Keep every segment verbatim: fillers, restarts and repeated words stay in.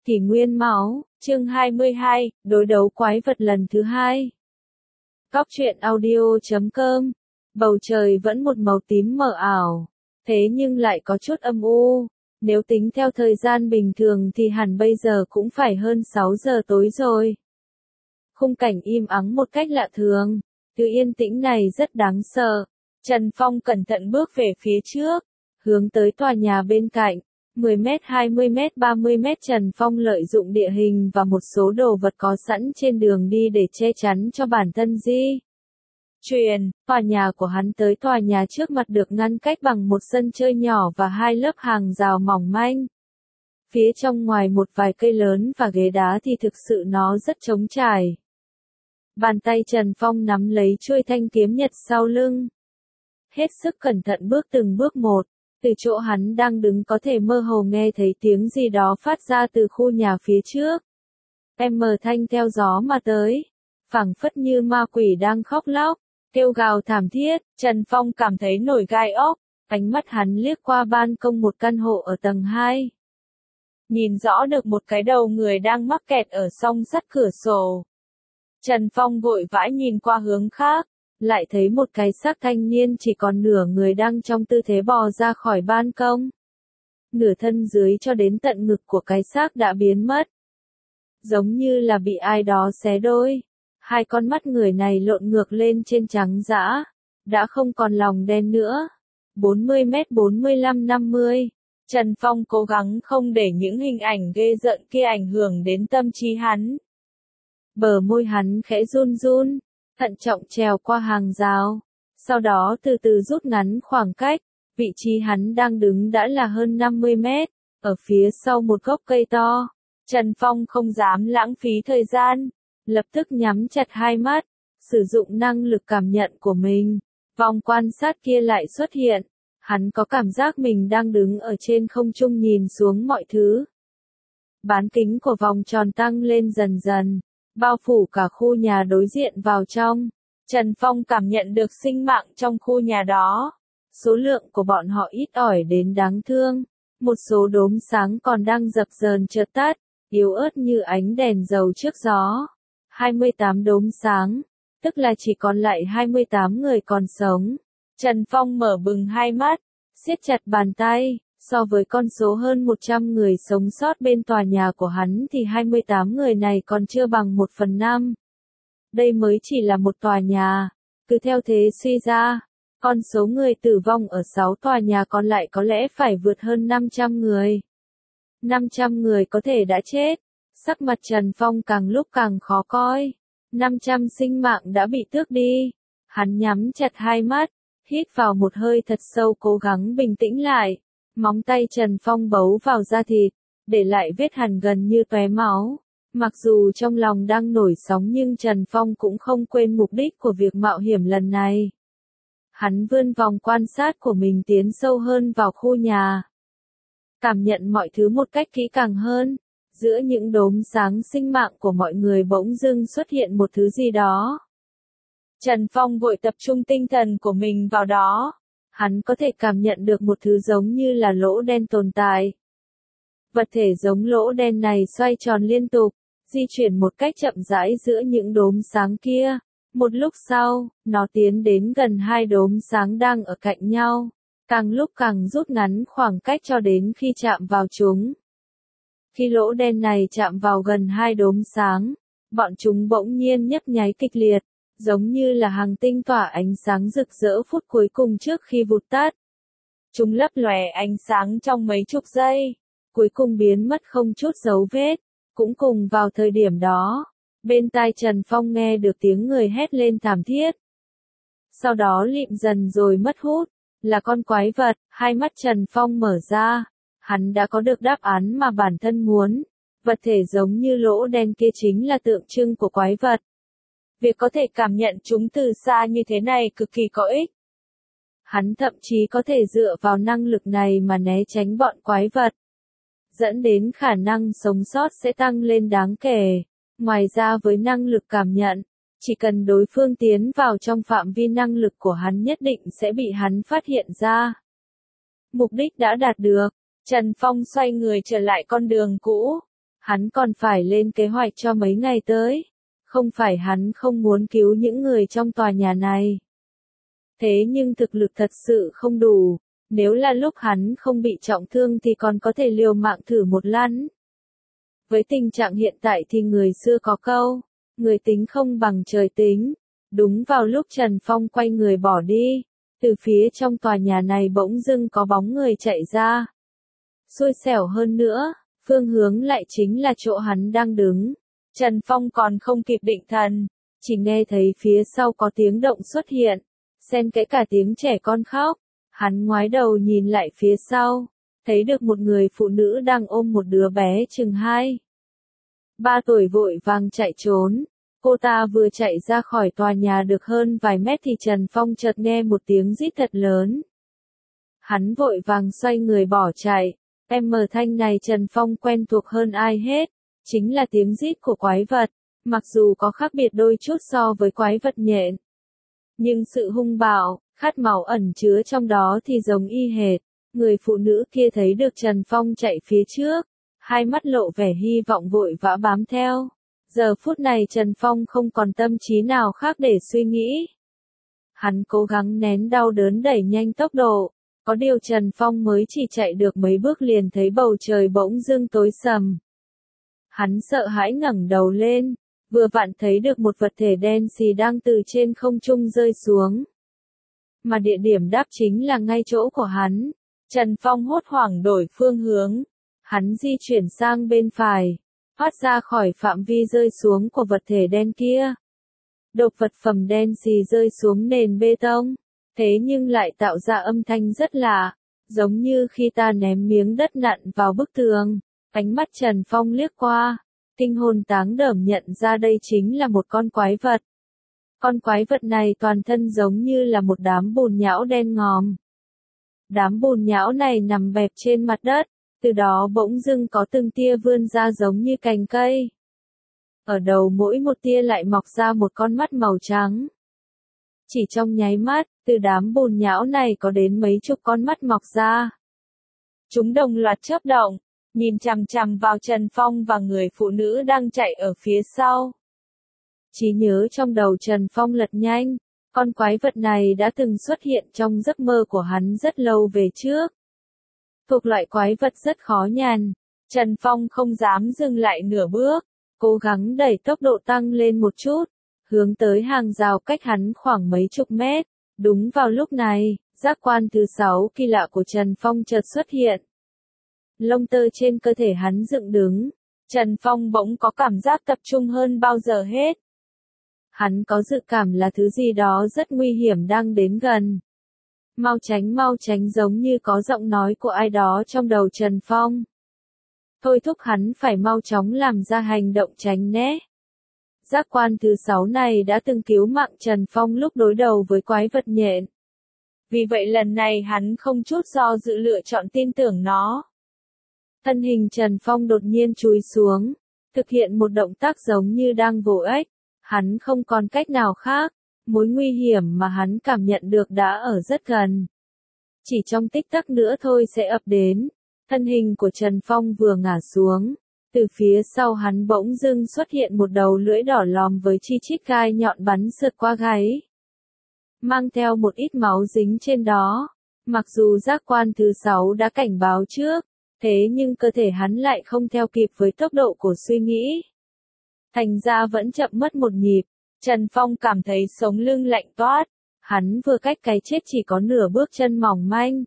Kỷ nguyên máu, chương hai mươi hai, đối đấu quái vật lần thứ hai. Góc truyện audio chấm com. Bầu trời vẫn một màu tím mờ ảo, thế nhưng lại có chút âm u. Nếu tính theo thời gian bình thường thì hẳn bây giờ cũng phải hơn sáu giờ tối rồi. Khung cảnh im ắng một cách lạ thường, thứ yên tĩnh này rất đáng sợ. Trần Phong cẩn thận bước về phía trước, hướng tới tòa nhà bên cạnh. mười mét, hai mươi mét, ba mươi mét. Trần Phong lợi dụng địa hình và một số đồ vật có sẵn trên đường đi để che chắn cho bản thân di chuyển. Tòa nhà của hắn tới tòa nhà trước mặt được ngăn cách bằng một sân chơi nhỏ và hai lớp hàng rào mỏng manh. Phía trong ngoài một vài cây lớn và ghế đá thì thực sự nó rất trống trải. Bàn tay Trần Phong nắm lấy chuôi thanh kiếm nhật sau lưng. Hết sức cẩn thận bước từng bước một. Từ chỗ hắn đang đứng có thể mơ hồ nghe thấy tiếng gì đó phát ra từ khu nhà phía trước. Em mờ thanh theo gió mà tới, phảng phất như ma quỷ đang khóc lóc, kêu gào thảm thiết. Trần Phong cảm thấy nổi gai óc, ánh mắt hắn liếc qua ban công một căn hộ ở tầng hai. Nhìn rõ được một cái đầu người đang mắc kẹt ở song sắt cửa sổ. Trần Phong vội vã nhìn qua hướng khác, lại thấy một cái xác thanh niên chỉ còn nửa người đang trong tư thế bò ra khỏi ban công. Nửa thân dưới cho đến tận ngực của cái xác đã biến mất. Giống như là bị ai đó xé đôi. Hai con mắt người này lộn ngược lên trên trắng dã, đã không còn lòng đen nữa. bốn mươi mét, bốn mươi lăm, năm mươi. Trần Phong cố gắng không để những hình ảnh ghê rợn kia ảnh hưởng đến tâm trí hắn. Bờ môi hắn khẽ run run, thận trọng trèo qua hàng rào, sau đó từ từ rút ngắn khoảng cách. Vị trí hắn đang đứng đã là hơn năm mươi mét, ở phía sau một gốc cây to. Trần Phong không dám lãng phí thời gian, lập tức nhắm chặt hai mắt, sử dụng năng lực cảm nhận của mình. Vòng quan sát kia lại xuất hiện, hắn có cảm giác mình đang đứng ở trên không trung nhìn xuống mọi thứ. Bán kính của vòng tròn tăng lên dần dần, bao phủ cả khu nhà đối diện vào trong. Trần Phong cảm nhận được sinh mạng trong khu nhà đó. Số lượng của bọn họ ít ỏi đến đáng thương. Một số đốm sáng còn đang dập dờn chợt tắt, yếu ớt như ánh đèn dầu trước gió. hai mươi tám đốm sáng, tức là chỉ còn lại hai mươi tám người còn sống. Trần Phong mở bừng hai mắt, siết chặt bàn tay. So với con số hơn một trăm người sống sót bên tòa nhà của hắn thì hai mươi tám người này còn chưa bằng một phần năm. Đây mới chỉ là một tòa nhà. Cứ theo thế suy ra, con số người tử vong ở sáu tòa nhà còn lại có lẽ phải vượt hơn năm trăm người. năm trăm người có thể đã chết. Sắc mặt Trần Phong càng lúc càng khó coi. năm trăm sinh mạng đã bị tước đi. Hắn nhắm chặt hai mắt, hít vào một hơi thật sâu cố gắng bình tĩnh lại. Móng tay Trần Phong bấu vào da thịt, để lại vết hằn gần như tóe máu. Mặc dù trong lòng đang nổi sóng nhưng Trần Phong cũng không quên mục đích của việc mạo hiểm lần này. Hắn vươn vòng quan sát của mình tiến sâu hơn vào khu nhà. Cảm nhận mọi thứ một cách kỹ càng hơn. Giữa những đốm sáng sinh mạng của mọi người bỗng dưng xuất hiện một thứ gì đó. Trần Phong vội tập trung tinh thần của mình vào đó. Hắn có thể cảm nhận được một thứ giống như là lỗ đen tồn tại. Vật thể giống lỗ đen này xoay tròn liên tục, di chuyển một cách chậm rãi giữa những đốm sáng kia. Một lúc sau, nó tiến đến gần hai đốm sáng đang ở cạnh nhau, càng lúc càng rút ngắn khoảng cách cho đến khi chạm vào chúng. Khi lỗ đen này chạm vào gần hai đốm sáng, bọn chúng bỗng nhiên nhấp nháy kịch liệt, giống như là hàng tinh tỏa ánh sáng rực rỡ phút cuối cùng trước khi vụt tắt. Chúng lấp lòe ánh sáng trong mấy chục giây, cuối cùng biến mất không chút dấu vết. Cũng cùng vào thời điểm đó, bên tai Trần Phong nghe được tiếng người hét lên thảm thiết. Sau đó lịm dần rồi mất hút, là con quái vật. Hai mắt Trần Phong mở ra, hắn đã có được đáp án mà bản thân muốn. Vật thể giống như lỗ đen kia chính là tượng trưng của quái vật. Việc có thể cảm nhận chúng từ xa như thế này cực kỳ có ích. Hắn thậm chí có thể dựa vào năng lực này mà né tránh bọn quái vật, dẫn đến khả năng sống sót sẽ tăng lên đáng kể. Ngoài ra với năng lực cảm nhận, chỉ cần đối phương tiến vào trong phạm vi năng lực của hắn nhất định sẽ bị hắn phát hiện ra. Mục đích đã đạt được, Trần Phong xoay người trở lại con đường cũ. Hắn còn phải lên kế hoạch cho mấy ngày tới. Không phải hắn không muốn cứu những người trong tòa nhà này. Thế nhưng thực lực thật sự không đủ. Nếu là lúc hắn không bị trọng thương thì còn có thể liều mạng thử một lần. Với tình trạng hiện tại thì người xưa có câu, người tính không bằng trời tính. Đúng vào lúc Trần Phong quay người bỏ đi, từ phía trong tòa nhà này bỗng dưng có bóng người chạy ra. Xui xẻo hơn nữa, phương hướng lại chính là chỗ hắn đang đứng. Trần Phong còn không kịp định thần, chỉ nghe thấy phía sau có tiếng động xuất hiện, xen kẽ cả tiếng trẻ con khóc. Hắn ngoái đầu nhìn lại phía sau, thấy được một người phụ nữ đang ôm một đứa bé chừng hai, ba tuổi vội vàng chạy trốn. Cô ta vừa chạy ra khỏi tòa nhà được hơn vài mét thì Trần Phong chợt nghe một tiếng rít thật lớn. Hắn vội vàng xoay người bỏ chạy. Em mờ thanh này Trần Phong quen thuộc hơn ai hết, chính là tiếng rít của quái vật, mặc dù có khác biệt đôi chút so với quái vật nhện. Nhưng sự hung bạo, khát máu ẩn chứa trong đó thì giống y hệt. Người phụ nữ kia thấy được Trần Phong chạy phía trước, hai mắt lộ vẻ hy vọng vội vã bám theo. Giờ phút này Trần Phong không còn tâm trí nào khác để suy nghĩ. Hắn cố gắng nén đau đớn đẩy nhanh tốc độ. Có điều Trần Phong mới chỉ chạy được mấy bước liền thấy bầu trời bỗng dưng tối sầm. Hắn sợ hãi ngẩng đầu lên, vừa vặn thấy được một vật thể đen xì đang từ trên không trung rơi xuống. Mà địa điểm đáp chính là ngay chỗ của hắn. Trần Phong hốt hoảng đổi phương hướng. Hắn di chuyển sang bên phải, thoát ra khỏi phạm vi rơi xuống của vật thể đen kia. Độc vật phẩm đen xì rơi xuống nền bê tông, thế nhưng lại tạo ra âm thanh rất lạ, giống như khi ta ném miếng đất nặn vào bức tường. Ánh mắt Trần Phong liếc qua, kinh hồn táng đởm nhận ra đây chính là một con quái vật. Con quái vật này toàn thân giống như là một đám bùn nhão đen ngòm. Đám bùn nhão này nằm bẹp trên mặt đất, từ đó bỗng dưng có từng tia vươn ra giống như cành cây. Ở đầu mỗi một tia lại mọc ra một con mắt màu trắng. Chỉ trong nháy mắt, từ đám bùn nhão này có đến mấy chục con mắt mọc ra. Chúng đồng loạt chớp động, nhìn chằm chằm vào Trần Phong và người phụ nữ đang chạy ở phía sau. Trí nhớ trong đầu Trần Phong lật nhanh, con quái vật này đã từng xuất hiện trong giấc mơ của hắn rất lâu về trước. Thuộc loại quái vật rất khó nhằn, Trần Phong không dám dừng lại nửa bước, cố gắng đẩy tốc độ tăng lên một chút, hướng tới hàng rào cách hắn khoảng mấy chục mét. Đúng vào lúc này, giác quan thứ sáu kỳ lạ của Trần Phong chợt xuất hiện. Lông tơ trên cơ thể hắn dựng đứng, Trần Phong bỗng có cảm giác tập trung hơn bao giờ hết. Hắn có dự cảm là thứ gì đó rất nguy hiểm đang đến gần. Mau tránh mau tránh giống như có giọng nói của ai đó trong đầu Trần Phong. Thôi thúc hắn phải mau chóng làm ra hành động tránh né. Giác quan thứ sáu này đã từng cứu mạng Trần Phong lúc đối đầu với quái vật nhện. Vì vậy lần này hắn không chút do dự lựa chọn tin tưởng nó. Thân hình Trần Phong đột nhiên chúi xuống, thực hiện một động tác giống như đang vồ ếch. Hắn không còn cách nào khác, mối nguy hiểm mà hắn cảm nhận được đã ở rất gần. Chỉ trong tích tắc nữa thôi sẽ ập đến. Thân hình của Trần Phong vừa ngả xuống, từ phía sau hắn bỗng dưng xuất hiện một đầu lưỡi đỏ lòm với chi chít gai nhọn bắn sượt qua gáy, mang theo một ít máu dính trên đó. Mặc dù giác quan thứ sáu đã cảnh báo trước, thế nhưng cơ thể hắn lại không theo kịp với tốc độ của suy nghĩ. Thành ra vẫn chậm mất một nhịp, Trần Phong cảm thấy sống lưng lạnh toát, hắn vừa cách cái chết chỉ có nửa bước chân mỏng manh.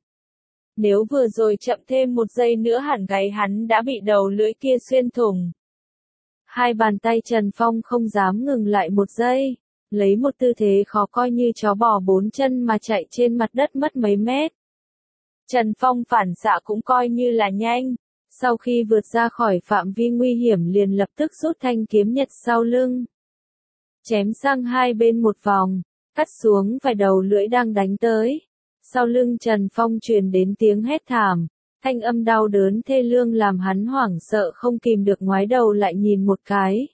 Nếu vừa rồi chậm thêm một giây nữa hẳn gáy hắn đã bị đầu lưỡi kia xuyên thủng. Hai bàn tay Trần Phong không dám ngừng lại một giây, lấy một tư thế khó coi như chó bò bốn chân mà chạy trên mặt đất mất mấy mét. Trần Phong phản xạ cũng coi như là nhanh. Sau khi vượt ra khỏi phạm vi nguy hiểm liền lập tức rút thanh kiếm nhật sau lưng. Chém sang hai bên một vòng, cắt xuống vài đầu lưỡi đang đánh tới. Sau lưng Trần Phong truyền đến tiếng hét thảm, thanh âm đau đớn thê lương làm hắn hoảng sợ không kìm được ngoái đầu lại nhìn một cái.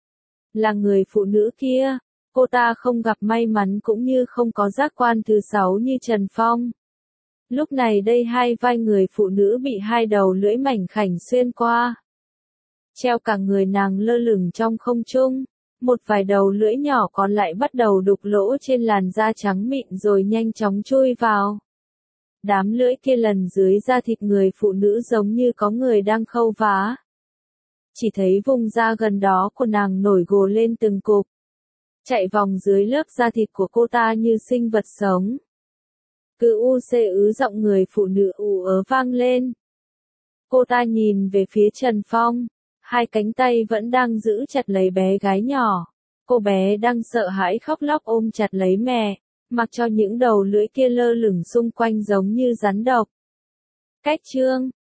Là người phụ nữ kia, cô ta không gặp may mắn cũng như không có giác quan thứ sáu như Trần Phong. Lúc này đây hai vai người phụ nữ bị hai đầu lưỡi mảnh khảnh xuyên qua. treo cả người nàng lơ lửng trong không trung. Một vài đầu lưỡi nhỏ còn lại bắt đầu đục lỗ trên làn da trắng mịn rồi nhanh chóng chui vào. Đám lưỡi kia lần dưới da thịt người phụ nữ giống như có người đang khâu vá. Chỉ thấy vùng da gần đó của nàng nổi gồ lên từng cục. Chạy vòng dưới lớp da thịt của cô ta như sinh vật sống. Cứ u xê ứ giọng người phụ nữ ù ớ vang lên. Cô ta nhìn về phía Trần Phong. Hai cánh tay vẫn đang giữ chặt lấy bé gái nhỏ. Cô bé đang sợ hãi khóc lóc ôm chặt lấy mẹ, mặc cho những đầu lưỡi kia lơ lửng xung quanh giống như rắn độc. Cách chương